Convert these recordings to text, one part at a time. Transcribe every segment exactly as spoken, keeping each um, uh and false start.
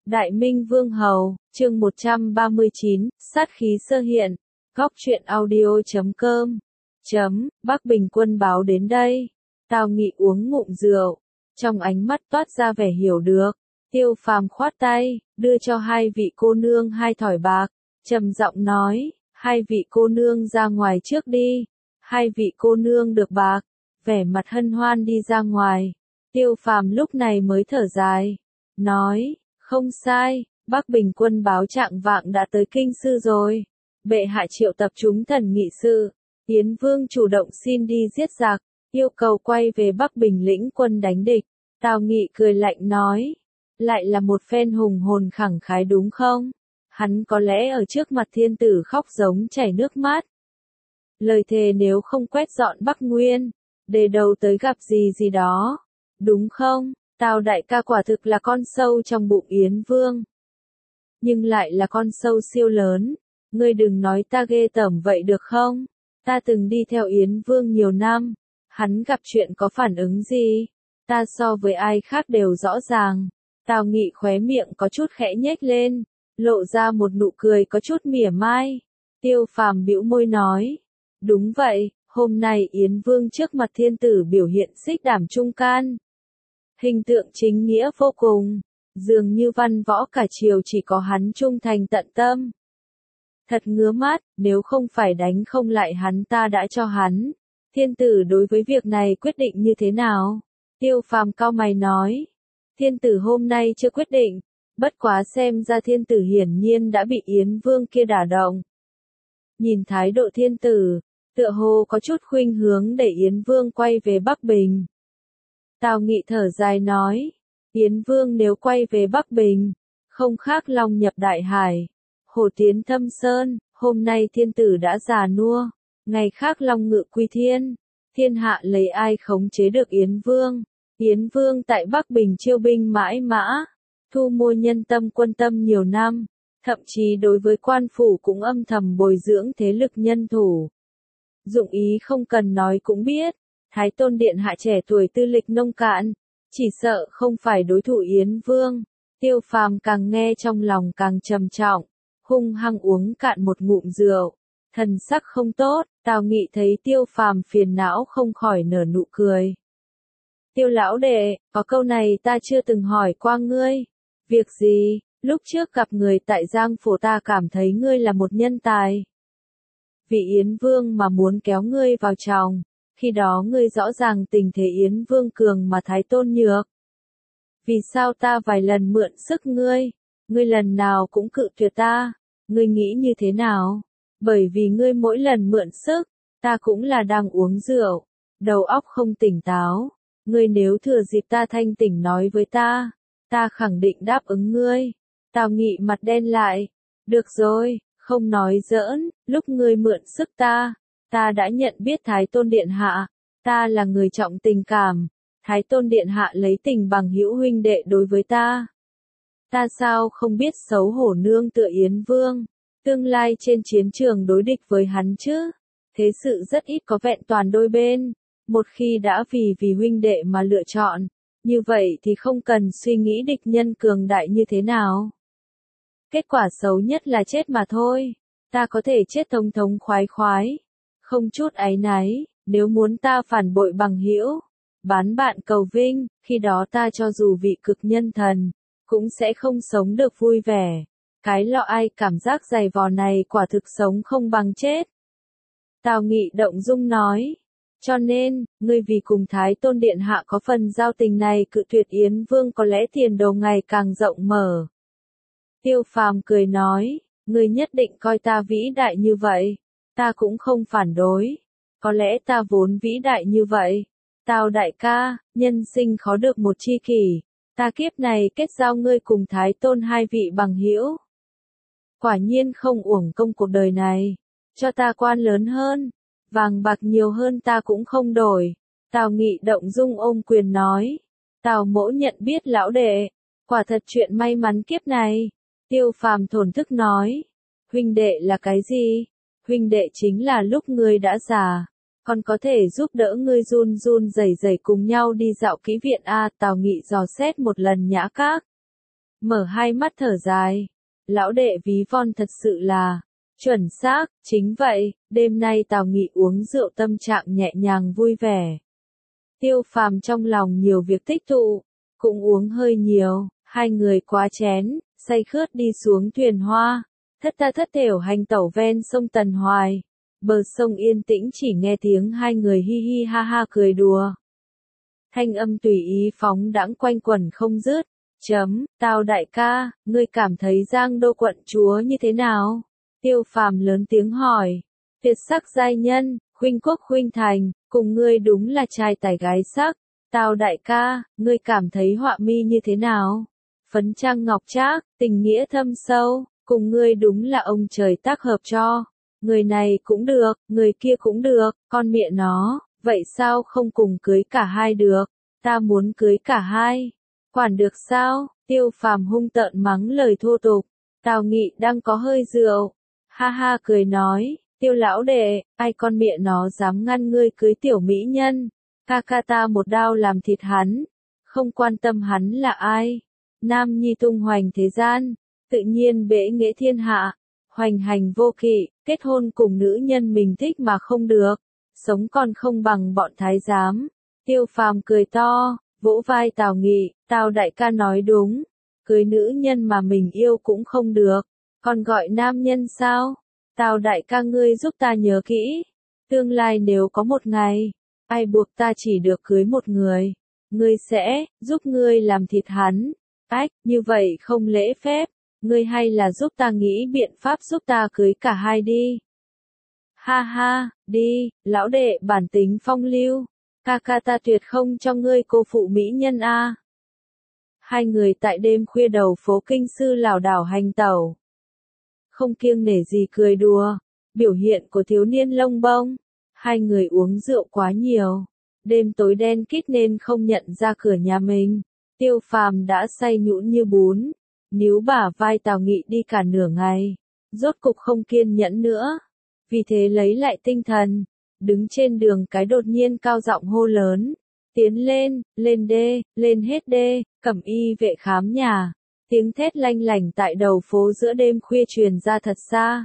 Đại Minh Vương Hầu, chương một trăm ba mươi chín, sát khí sơ hiện, góc truyện audio chấm com, chấm, Bắc Bình quân báo đến đây. Tào Nghị uống ngụm rượu, trong ánh mắt toát ra vẻ hiểu được. Tiêu Phàm khoát tay, đưa cho hai vị cô nương hai thỏi bạc, trầm giọng nói, hai vị cô nương ra ngoài trước đi. Hai vị cô nương được bạc, vẻ mặt hân hoan đi ra ngoài. Tiêu Phàm lúc này mới thở dài, nói, không sai, Bắc Bình quân báo trạng vạng đã tới kinh sư rồi. Bệ hạ triệu tập chúng thần nghị sự, Yến Vương chủ động xin đi giết giặc, yêu cầu quay về Bắc Bình lĩnh quân đánh địch. Tào Nghị cười lạnh nói, lại là một phen hùng hồn khẳng khái đúng không? Hắn có lẽ ở trước mặt thiên tử khóc giống chảy nước mắt. Lời thề nếu không quét dọn Bắc Nguyên, để đầu tới gặp gì gì đó, đúng không? Tào đại ca quả thực là con sâu trong bụng Yến Vương. Nhưng lại là con sâu siêu lớn, ngươi đừng nói ta ghê tởm vậy được không? Ta từng đi theo Yến Vương nhiều năm, hắn gặp chuyện có phản ứng gì? Ta so với ai khác đều rõ ràng. Tào Nghị khóe miệng có chút khẽ nhếch lên, lộ ra một nụ cười có chút mỉa mai. Tiêu Phàm bĩu môi nói, đúng vậy, hôm nay Yến Vương trước mặt thiên tử biểu hiện xích đảm trung can. Hình tượng chính nghĩa vô cùng, dường như văn võ cả triều chỉ có hắn trung thành tận tâm. Thật ngứa mắt, nếu không phải đánh không lại hắn ta đã cho hắn. Thiên tử đối với việc này quyết định như thế nào? Tiêu Phàm cau mày nói, thiên tử hôm nay chưa quyết định, bất quá xem ra thiên tử hiển nhiên đã bị Yến Vương kia đả động. Nhìn thái độ thiên tử, tựa hồ có chút khuynh hướng để Yến Vương quay về Bắc Bình. Tào Nghị thở dài nói, Yến Vương nếu quay về Bắc Bình, không khác long nhập đại hải, hổ tiến thâm sơn. Hôm nay thiên tử đã già nua, ngày khác long ngự quy thiên, thiên hạ lấy ai khống chế được Yến Vương? Yến Vương tại Bắc Bình chiêu binh mãi mã, thu mua nhân tâm quân tâm nhiều năm, thậm chí đối với quan phủ cũng âm thầm bồi dưỡng thế lực nhân thủ. Dụng ý không cần nói cũng biết, Thái Tôn Điện hạ trẻ tuổi tư lịch nông cạn, chỉ sợ không phải đối thủ Yến Vương. Tiêu Phàm càng nghe trong lòng càng trầm trọng, hung hăng uống cạn một ngụm rượu, thần sắc không tốt. Tào Nghị thấy Tiêu Phàm phiền não không khỏi nở nụ cười. Tiêu lão đệ, có câu này ta chưa từng hỏi qua ngươi. Việc gì? Lúc trước gặp người tại Giang Phủ ta cảm thấy ngươi là một nhân tài. Vì Yến Vương mà muốn kéo ngươi vào chòng, khi đó ngươi rõ ràng tình thế Yến Vương cường mà Thái Tôn nhược. Vì sao ta vài lần mượn sức ngươi, ngươi lần nào cũng cự tuyệt ta, ngươi nghĩ như thế nào? Bởi vì ngươi mỗi lần mượn sức, ta cũng là đang uống rượu, đầu óc không tỉnh táo. Ngươi nếu thừa dịp ta thanh tỉnh nói với ta, ta khẳng định đáp ứng ngươi. Tào Nghị mặt đen lại, được rồi, không nói giỡn, lúc ngươi mượn sức ta, ta đã nhận biết Thái Tôn Điện hạ, ta là người trọng tình cảm, Thái Tôn Điện hạ lấy tình bằng hữu huynh đệ đối với ta. Ta sao không biết xấu hổ nương tựa Yến Vương, tương lai trên chiến trường đối địch với hắn chứ? Thế sự rất ít có vẹn toàn đôi bên, một khi đã vì vì huynh đệ mà lựa chọn, như vậy thì không cần suy nghĩ địch nhân cường đại như thế nào. Kết quả xấu nhất là chết mà thôi, ta có thể chết thống thống khoái khoái, không chút áy náy. Nếu muốn ta phản bội bằng hữu, bán bạn cầu vinh, khi đó ta cho dù vị cực nhân thần, cũng sẽ không sống được vui vẻ. Cái lọ ai cảm giác dày vò này quả thực sống không bằng chết. Tào Nghị động dung nói, cho nên, ngươi vì cùng Thái Tôn Điện hạ có phần giao tình này cự tuyệt Yến Vương có lẽ tiền đồ ngày càng rộng mở. Tiêu Phàm cười nói, ngươi nhất định coi ta vĩ đại như vậy, ta cũng không phản đối. Có lẽ ta vốn vĩ đại như vậy. Tào đại ca, nhân sinh khó được một tri kỷ, ta kiếp này kết giao ngươi cùng Thái Tôn hai vị bằng hữu. Quả nhiên không uổng công cuộc đời này, cho ta quan lớn hơn, vàng bạc nhiều hơn ta cũng không đổi. Tào Nghị động dung ôm quyền nói, Tào mỗ nhận biết lão đệ, quả thật chuyện may mắn kiếp này. Tiêu Phàm thổn thức nói, huynh đệ là cái gì? Huynh đệ chính là lúc ngươi đã già, còn có thể giúp đỡ ngươi run run rẩy rẩy cùng nhau đi dạo kỹ viện a. Tào Nghị dò xét một lần Nhã Các. mở hai mắt thở dài. Lão đệ ví von thật sự là chuẩn xác, chính vậy, đêm nay Tào Nghị uống rượu tâm trạng nhẹ nhàng vui vẻ. Tiêu Phàm trong lòng nhiều việc tích tụ, cũng uống hơi nhiều, hai người quá chén, say khướt đi xuống thuyền hoa, thất tha thất thểu hành tẩu ven sông Tần Hoài. Bờ sông yên tĩnh chỉ nghe tiếng hai người hi hi ha ha cười đùa. Thanh âm tùy ý phóng đãng quanh quẩn không dứt. Chấm, Tào đại ca, ngươi cảm thấy Giang Đô quận chúa như thế nào? Tiêu Phàm lớn tiếng hỏi. Tuyệt sắc giai nhân, khuynh quốc khuynh thành, cùng ngươi đúng là trai tài gái sắc. Tào đại ca, ngươi cảm thấy họa mi như thế nào? Phấn trang ngọc trác, tình nghĩa thâm sâu, cùng ngươi đúng là ông trời tác hợp cho. Người này cũng được, người kia cũng được, con mẹ nó, vậy sao không cùng cưới cả hai được? Ta muốn cưới cả hai. Quản được sao? Tiêu Phàm hung tợn mắng lời thô tục. Tào Nghị đang có hơi rượu. Ha ha cười nói, Tiêu lão đệ, ai con mẹ nó dám ngăn ngươi cưới tiểu mỹ nhân? Ca ca ta một đao làm thịt hắn. Không quan tâm hắn là ai. Nam nhi tung hoành thế gian, tự nhiên bẽ nghệ thiên hạ. Hoành hành vô kỵ, kết hôn cùng nữ nhân mình thích mà không được. Sống còn không bằng bọn thái giám. Tiêu Phàm cười to, vỗ vai Tào Nghị, Tào đại ca nói đúng. Cưới nữ nhân mà mình yêu cũng không được. Còn gọi nam nhân sao? Tào đại ca ngươi giúp ta nhớ kỹ. Tương lai nếu có một ngày, ai buộc ta chỉ được cưới một người, ngươi sẽ giúp ngươi làm thịt hắn. Ách, như vậy không lễ phép. Ngươi hay là giúp ta nghĩ biện pháp giúp ta cưới cả hai đi. Ha ha, đi, lão đệ bản tính phong lưu. Ca ca ta tuyệt không cho ngươi cô phụ mỹ nhân a. Hai người tại đêm khuya đầu phố Kinh Sư lảo đảo hành tẩu. Không kiêng nể gì cười đùa, biểu hiện của thiếu niên lông bông. Hai người uống rượu quá nhiều. Đêm tối đen kịt nên không nhận ra cửa nhà mình. Tiêu Phàm đã say nhũn như bún. Níu bả vai Tào Nghị đi cả nửa ngày. Rốt cục không kiên nhẫn nữa. Vì thế lấy lại tinh thần. Đứng trên đường cái đột nhiên cao giọng hô lớn. Tiến lên, lên đê, lên hết đê, cẩm y vệ khám nhà. Tiếng thét lanh lảnh tại đầu phố giữa đêm khuya truyền ra thật xa.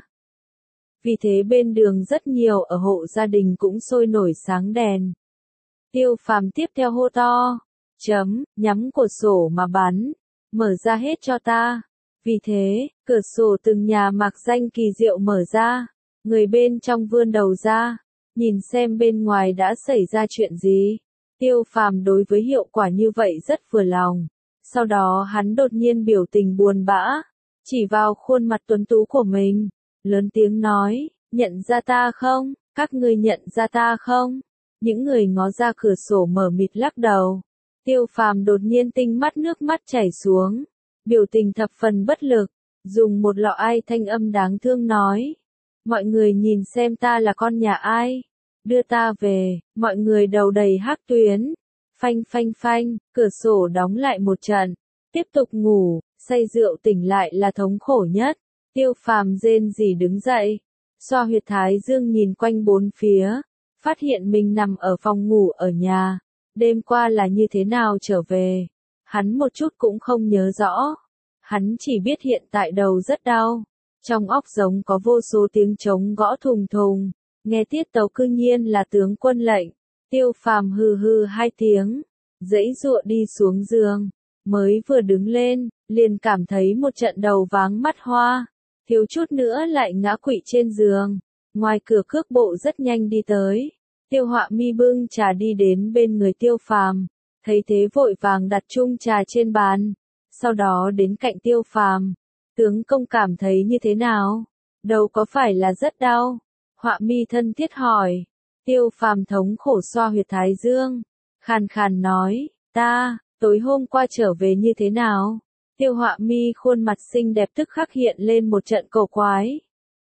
Vì thế bên đường rất nhiều ở hộ gia đình cũng sôi nổi sáng đèn. Tiêu Phàm tiếp theo hô to. Chấm, nhắm cửa sổ mà bắn. Mở ra hết cho ta. Vì thế, cửa sổ từng nhà mạc danh kỳ diệu mở ra. Người bên trong vươn đầu ra. Nhìn xem bên ngoài đã xảy ra chuyện gì. Tiêu Phàm đối với hiệu quả như vậy rất vừa lòng. Sau đó hắn đột nhiên biểu tình buồn bã. Chỉ vào khuôn mặt tuấn tú của mình. Lớn tiếng nói, nhận ra ta không? Các ngươi nhận ra ta không? Những người ngó ra cửa sổ mở mịt lắc đầu. Tiêu Phàm đột nhiên tinh mắt nước mắt chảy xuống. Biểu tình thập phần bất lực. Dùng một lọ ai thanh âm đáng thương nói. Mọi người nhìn xem ta là con nhà ai. Đưa ta về, mọi người đầu đầy hắc tuyến. Phanh phanh phanh, cửa sổ đóng lại một trận. Tiếp tục ngủ, say rượu tỉnh lại là thống khổ nhất. Tiêu Phàm rên rỉ đứng dậy. Xoa huyệt thái dương nhìn quanh bốn phía. Phát hiện mình nằm ở phòng ngủ ở nhà. Đêm qua là như thế nào trở về. Hắn một chút cũng không nhớ rõ. Hắn chỉ biết hiện tại đầu rất đau. Trong óc giống có vô số tiếng trống gõ thùng thùng. Nghe tiết tấu cư nhiên là tướng quân lệnh. Tiêu Phàm hừ hừ hai tiếng. Dãy dụa đi xuống giường. Mới vừa đứng lên, liền cảm thấy một trận đầu váng mắt hoa. Thiếu chút nữa lại ngã quỵ trên giường. Ngoài cửa cước bộ rất nhanh đi tới. Tiêu Họa Mi bưng trà đi đến bên người Tiêu Phàm. Thấy thế vội vàng đặt chung trà trên bàn. Sau đó đến cạnh Tiêu Phàm. Tướng công cảm thấy như thế nào? Đầu có phải là rất đau? Họa Mi thân thiết hỏi. Tiêu Phàm thống khổ xoa huyệt thái dương. Khàn khàn nói, ta, tối hôm qua trở về như thế nào? Tiêu Họa Mi khuôn mặt xinh đẹp tức khắc hiện lên một trận cổ quái.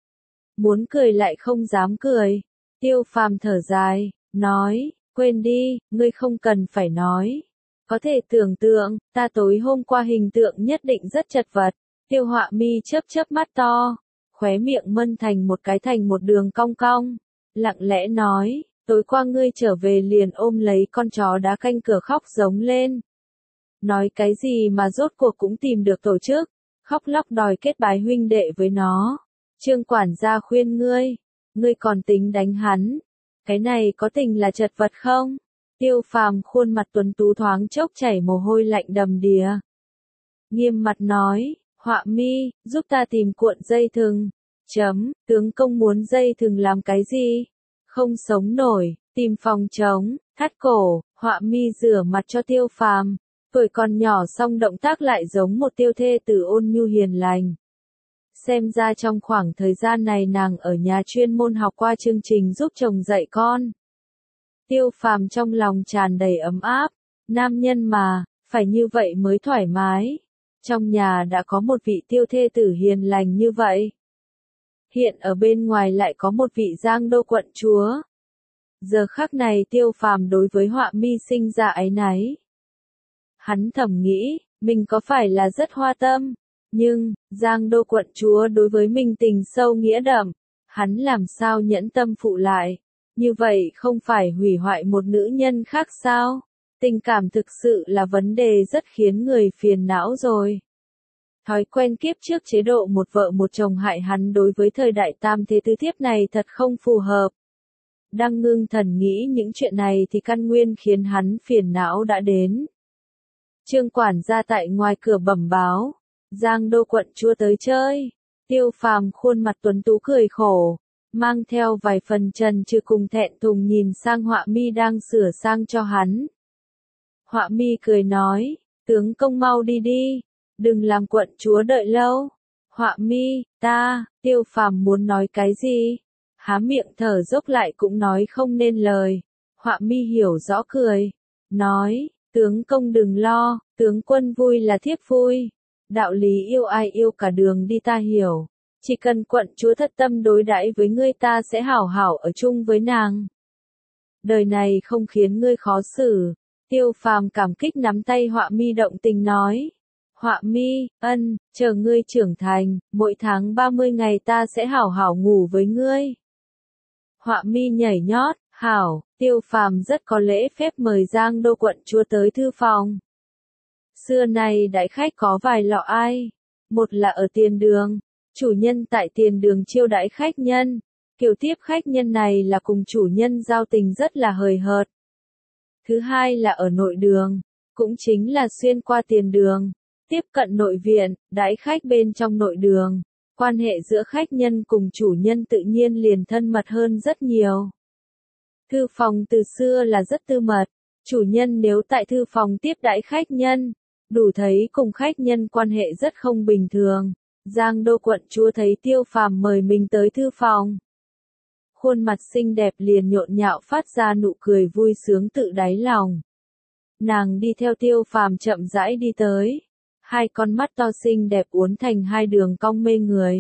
Muốn cười lại không dám cười. Tiêu Phàm thở dài, nói, quên đi, ngươi không cần phải nói. Có thể tưởng tượng, ta tối hôm qua hình tượng nhất định rất chật vật. Tiêu Họa Mi chớp chớp mắt to, khóe miệng mân thành một cái thành một đường cong cong. Lặng lẽ nói, tối qua ngươi trở về liền ôm lấy con chó đá canh cửa khóc giống lên. Nói cái gì mà rốt cuộc cũng tìm được tổ chức, khóc lóc đòi kết bái huynh đệ với nó. Trương quản gia khuyên ngươi, ngươi còn tính đánh hắn, cái này có tình là chật vật không? Tiêu Phàm khuôn mặt tuấn tú thoáng chốc chảy mồ hôi lạnh đầm đìa. Nghiêm mặt nói, Họa Mi, giúp ta tìm cuộn dây thừng. Chấm, tướng công muốn dây thừng làm cái gì? Không sống nổi, tìm phòng trống, thắt cổ. Họa Mi rửa mặt cho Tiêu Phàm, tuổi còn nhỏ song động tác lại giống một tiêu thê tử ôn nhu hiền lành. Xem ra trong khoảng thời gian này nàng ở nhà chuyên môn học qua chương trình giúp chồng dạy con. Tiêu Phàm trong lòng tràn đầy ấm áp, nam nhân mà, phải như vậy mới thoải mái. Trong nhà đã có một vị tiêu thê tử hiền lành như vậy. Hiện ở bên ngoài lại có một vị Giang Đô quận chúa. Giờ khắc này Tiêu Phàm đối với Họa Mi sinh ra áy náy. Hắn thầm nghĩ, mình có phải là rất hoa tâm, nhưng, Giang Đô quận chúa đối với mình tình sâu nghĩa đậm, hắn làm sao nhẫn tâm phụ lại, như vậy không phải hủy hoại một nữ nhân khác sao? Tình cảm thực sự là vấn đề rất khiến người phiền não rồi. Thói quen kiếp trước chế độ một vợ một chồng hại hắn đối với thời đại tam thế tứ thiếp này thật không phù hợp. Đang ngưng thần nghĩ những chuyện này thì căn nguyên khiến hắn phiền não đã đến. Trương quản gia tại ngoài cửa bẩm báo, Giang Đô quận chúa tới chơi. Tiêu Phàm khuôn mặt tuấn tú cười khổ, mang theo vài phần trần trừ cùng thẹn thùng nhìn sang Họa Mi đang sửa sang cho hắn. Họa Mi cười nói, tướng công mau đi đi, đừng làm quận chúa đợi lâu. Họa Mi, ta, Tiêu Phàm muốn nói cái gì? Há miệng thở dốc lại cũng nói không nên lời. Họa Mi hiểu rõ cười, nói, tướng công đừng lo, tướng quân vui là thiếp vui. Đạo lý yêu ai yêu cả đường đi ta hiểu. Chỉ cần quận chúa thất tâm đối đãi với ngươi ta sẽ hảo hảo ở chung với nàng. Đời này không khiến ngươi khó xử. Tiêu Phàm cảm kích nắm tay Họa Mi động tình nói. Họa Mi, ân, chờ ngươi trưởng thành, mỗi tháng ba mươi ngày ta sẽ hảo hảo ngủ với ngươi. Họa Mi nhảy nhót, hảo, Tiêu Phàm rất có lễ phép mời Giang Đô quận chúa tới thư phòng. Xưa nay đại khách có vài lọ ai. Một là ở tiền đường, chủ nhân tại tiền đường chiêu đãi khách nhân. Kiểu tiếp khách nhân này là cùng chủ nhân giao tình rất là hời hợt. Thứ hai là ở nội đường, cũng chính là xuyên qua tiền đường, tiếp cận nội viện, đãi khách bên trong nội đường. Quan hệ giữa khách nhân cùng chủ nhân tự nhiên liền thân mật hơn rất nhiều. Thư phòng từ xưa là rất tư mật, chủ nhân nếu tại thư phòng tiếp đãi khách nhân, đủ thấy cùng khách nhân quan hệ rất không bình thường. Giang Đô quận chúa thấy Tiêu Phàm mời mình tới thư phòng. Khuôn mặt xinh đẹp liền nhộn nhạo phát ra nụ cười vui sướng tự đáy lòng. Nàng đi theo Tiêu Phàm chậm rãi đi tới. Hai con mắt to xinh đẹp uốn thành hai đường cong mê người.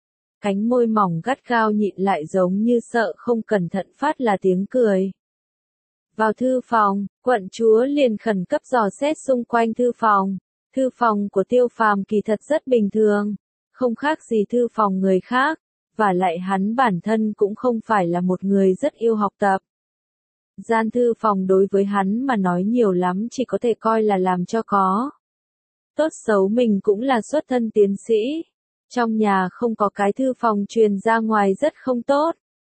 Cánh môi mỏng gắt gao nhịn lại giống như sợ không cẩn thận phát là tiếng cười. Vào thư phòng, quận chúa liền khẩn cấp dò xét xung quanh thư phòng. Thư phòng của Tiêu Phàm kỳ thật rất bình thường, không khác gì thư phòng người khác, và lại hắn bản thân cũng không phải là một người rất yêu học tập. Gian thư phòng đối với hắn mà nói nhiều lắm chỉ có thể coi là làm cho có. Tốt xấu mình cũng là xuất thân tiến sĩ. Trong nhà không có cái thư phòng truyền ra ngoài rất không tốt.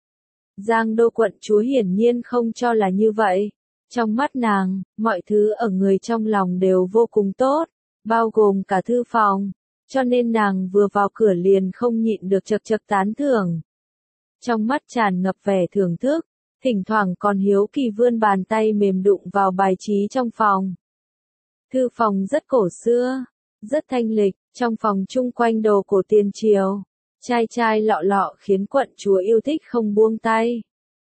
Giang Đô quận chúa hiển nhiên không cho là như vậy. Trong mắt nàng, mọi thứ ở người trong lòng đều vô cùng tốt, bao gồm cả thư phòng. Cho nên nàng vừa vào cửa liền không nhịn được chật chật tán thưởng. Trong mắt tràn ngập vẻ thưởng thức, thỉnh thoảng còn hiếu kỳ vươn bàn tay mềm đụng vào bài trí trong phòng. Thư phòng rất cổ xưa, rất thanh lịch, trong phòng chung quanh đồ cổ tiền triều, chai chai lọ lọ khiến quận chúa yêu thích không buông tay.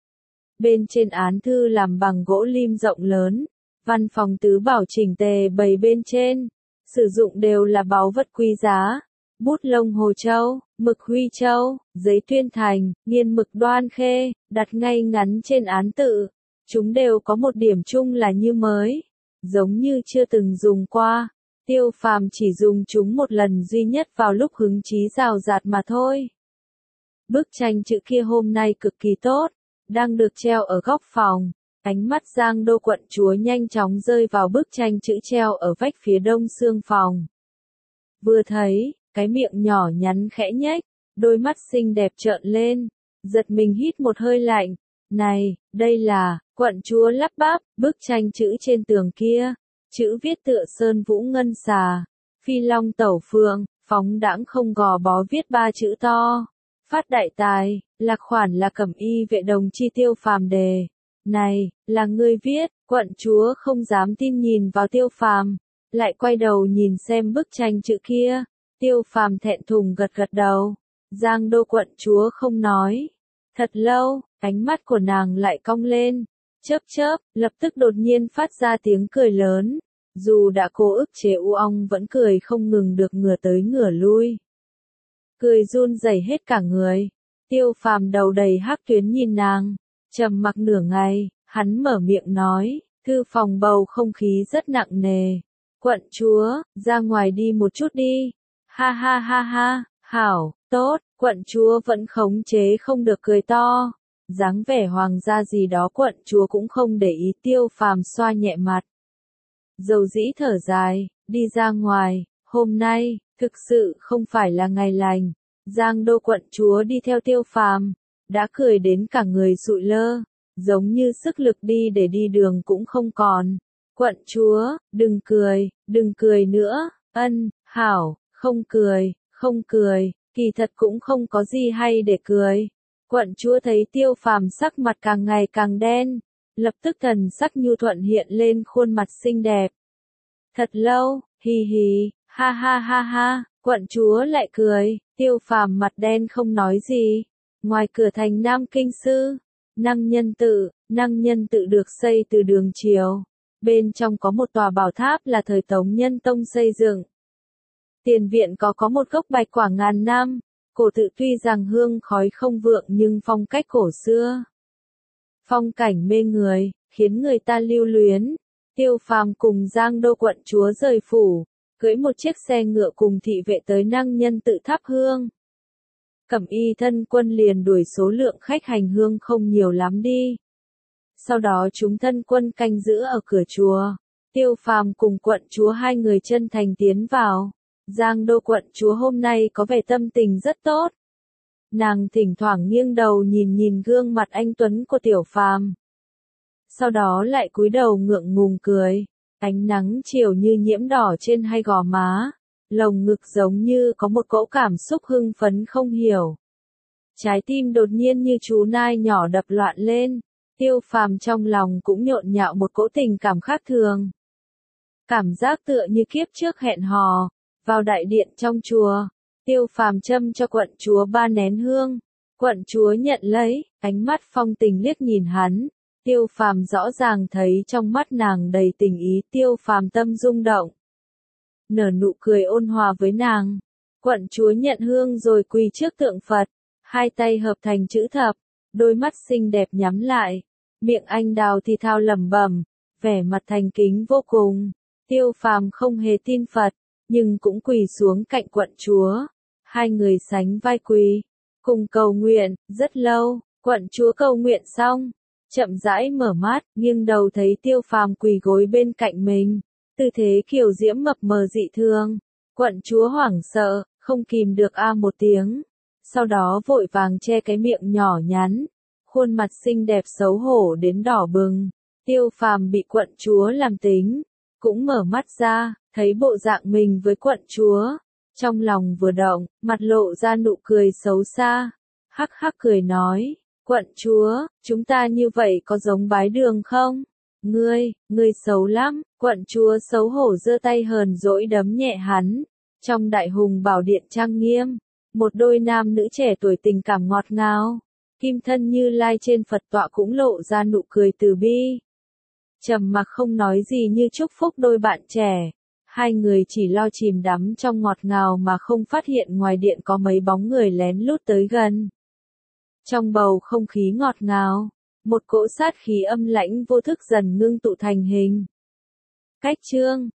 Bên trên án thư làm bằng gỗ lim rộng lớn, văn phòng tứ bảo chỉnh tề bày bên trên, sử dụng đều là báu vật quý giá, bút lông Hồ Châu, mực Huy Châu, giấy tuyên thành, nghiên mực Đoan Khê, đặt ngay ngắn trên án tự. Chúng đều có một điểm chung là như mới, giống như chưa từng dùng qua. Tiêu Phàm chỉ dùng chúng một lần duy nhất vào lúc hứng chí rào rạt mà thôi. Bức tranh chữ kia hôm nay cực kỳ tốt, đang được treo ở góc phòng. Ánh mắt Giang Đô quận chúa nhanh chóng rơi vào bức tranh chữ treo ở vách phía đông xương phòng. Vừa thấy, cái miệng nhỏ nhắn khẽ nhếch, đôi mắt xinh đẹp trợn lên, giật mình hít một hơi lạnh. Này, đây là, quận chúa lắp bắp, bức tranh chữ trên tường kia, chữ viết tựa sơn vũ ngân xà, phi long tẩu phượng, phóng đãng không gò bó viết ba chữ to. Phát đại tài, lạc khoản là cẩm y vệ đồng chi Tiêu Phàm đề. Này, là ngươi viết, quận chúa không dám tin nhìn vào Tiêu Phàm, lại quay đầu nhìn xem bức tranh chữ kia. Tiêu Phàm thẹn thùng gật gật đầu. Giang Đô quận chúa không nói. Thật lâu, ánh mắt của nàng lại cong lên, chớp chớp, lập tức đột nhiên phát ra tiếng cười lớn. Dù đã cố ức chế u ong vẫn cười không ngừng được ngửa tới ngửa lui. Cười run rẩy hết cả người. Tiêu Phàm đầu đầy hắc tuyến nhìn nàng, trầm mặc nửa ngày, hắn mở miệng nói, thư phòng bầu không khí rất nặng nề. Quận chúa, ra ngoài đi một chút đi. Ha ha ha ha, hảo, tốt, quận chúa vẫn khống chế không được cười to. Dáng vẻ hoàng gia gì đó quận chúa cũng không để ý. Tiêu Phàm xoa nhẹ mặt. Dầu dĩ thở dài, đi ra ngoài, hôm nay, thực sự không phải là ngày lành. Giang Đô quận chúa đi theo Tiêu Phàm, đã cười đến cả người sụi lơ, giống như sức lực đi để đi đường cũng không còn. Quận chúa, đừng cười, đừng cười nữa, ân, hảo, không cười, không cười, kỳ thật cũng không có gì hay để cười. Quận chúa thấy Tiêu Phàm sắc mặt càng ngày càng đen, lập tức thần sắc nhu thuận hiện lên khuôn mặt xinh đẹp. Thật lâu, hì hì, ha ha ha ha, quận chúa lại cười. Tiêu Phàm mặt đen không nói gì. Ngoài cửa thành Nam Kinh Sư, Năng Nhân Tự, Năng Nhân Tự được xây từ đường triều. Bên trong có một tòa bảo tháp là thời Tống Nhân Tông xây dựng. Tiền viện có có một gốc bạch quả ngàn năm. Cổ tự tuy rằng hương khói không vượng nhưng phong cách cổ xưa. Phong cảnh mê người, khiến người ta lưu luyến. Tiêu Phàm cùng Giang Đô quận chúa rời phủ, cưỡi một chiếc xe ngựa cùng thị vệ tới Năng Nhân Tự thắp hương. Cẩm y thân quân liền đuổi số lượng khách hành hương không nhiều lắm đi. Sau đó chúng thân quân canh giữ ở cửa chùa. Tiêu Phàm cùng quận chúa hai người chân thành tiến vào. Giang Đô quận chúa hôm nay có vẻ tâm tình rất tốt. Nàng thỉnh thoảng nghiêng đầu nhìn nhìn gương mặt anh tuấn của Tiểu Phàm. Sau đó lại cúi đầu ngượng ngùng cười. Ánh nắng chiều như nhiễm đỏ trên hai gò má. Lồng ngực giống như có một cỗ cảm xúc hưng phấn không hiểu. Trái tim đột nhiên như chú nai nhỏ đập loạn lên. Tiêu Phàm trong lòng cũng nhộn nhạo một cỗ tình cảm khác thường. Cảm giác tựa như kiếp trước hẹn hò. Vào đại điện trong chùa, Tiêu Phàm châm cho quận chúa ba nén hương. Quận chúa nhận lấy, ánh mắt phong tình liếc nhìn hắn. Tiêu Phàm rõ ràng thấy trong mắt nàng đầy tình ý. Tiêu Phàm tâm rung động, nở nụ cười ôn hòa với nàng. Quận chúa nhận hương rồi quỳ trước tượng Phật, hai tay hợp thành chữ thập, đôi mắt xinh đẹp nhắm lại, miệng anh đào thì thao lẩm bẩm, vẻ mặt thành kính vô cùng. Tiêu Phàm không hề tin Phật, nhưng cũng quỳ xuống cạnh quận chúa. Hai người sánh vai quỳ, cùng cầu nguyện. Rất lâu, quận chúa cầu nguyện xong, chậm rãi mở mắt, nghiêng đầu thấy Tiêu Phàm quỳ gối bên cạnh mình. Tư thế kiều diễm mập mờ dị thường. Quận chúa hoảng sợ, không kìm được a một tiếng. Sau đó vội vàng che cái miệng nhỏ nhắn. Khuôn mặt xinh đẹp xấu hổ đến đỏ bừng. Tiêu Phàm bị quận chúa làm tính, cũng mở mắt ra, thấy bộ dạng mình với quận chúa. Trong lòng vừa động, mặt lộ ra nụ cười xấu xa. Hắc hắc cười nói, quận chúa, chúng ta như vậy có giống bái đường không? Ngươi, ngươi xấu lắm. Quận chúa xấu hổ giơ tay hờn dỗi đấm nhẹ hắn. Trong đại hùng bảo điện trang nghiêm, một đôi nam nữ trẻ tuổi tình cảm ngọt ngào. Kim thân Như Lai trên Phật tọa cũng lộ ra nụ cười từ bi. Trầm mặc không nói gì như chúc phúc đôi bạn trẻ. Hai người chỉ lo chìm đắm trong ngọt ngào mà không phát hiện ngoài điện có mấy bóng người lén lút tới gần. Trong bầu không khí ngọt ngào, một cỗ sát khí âm lãnh vô thức dần ngưng tụ thành hình. Cách chương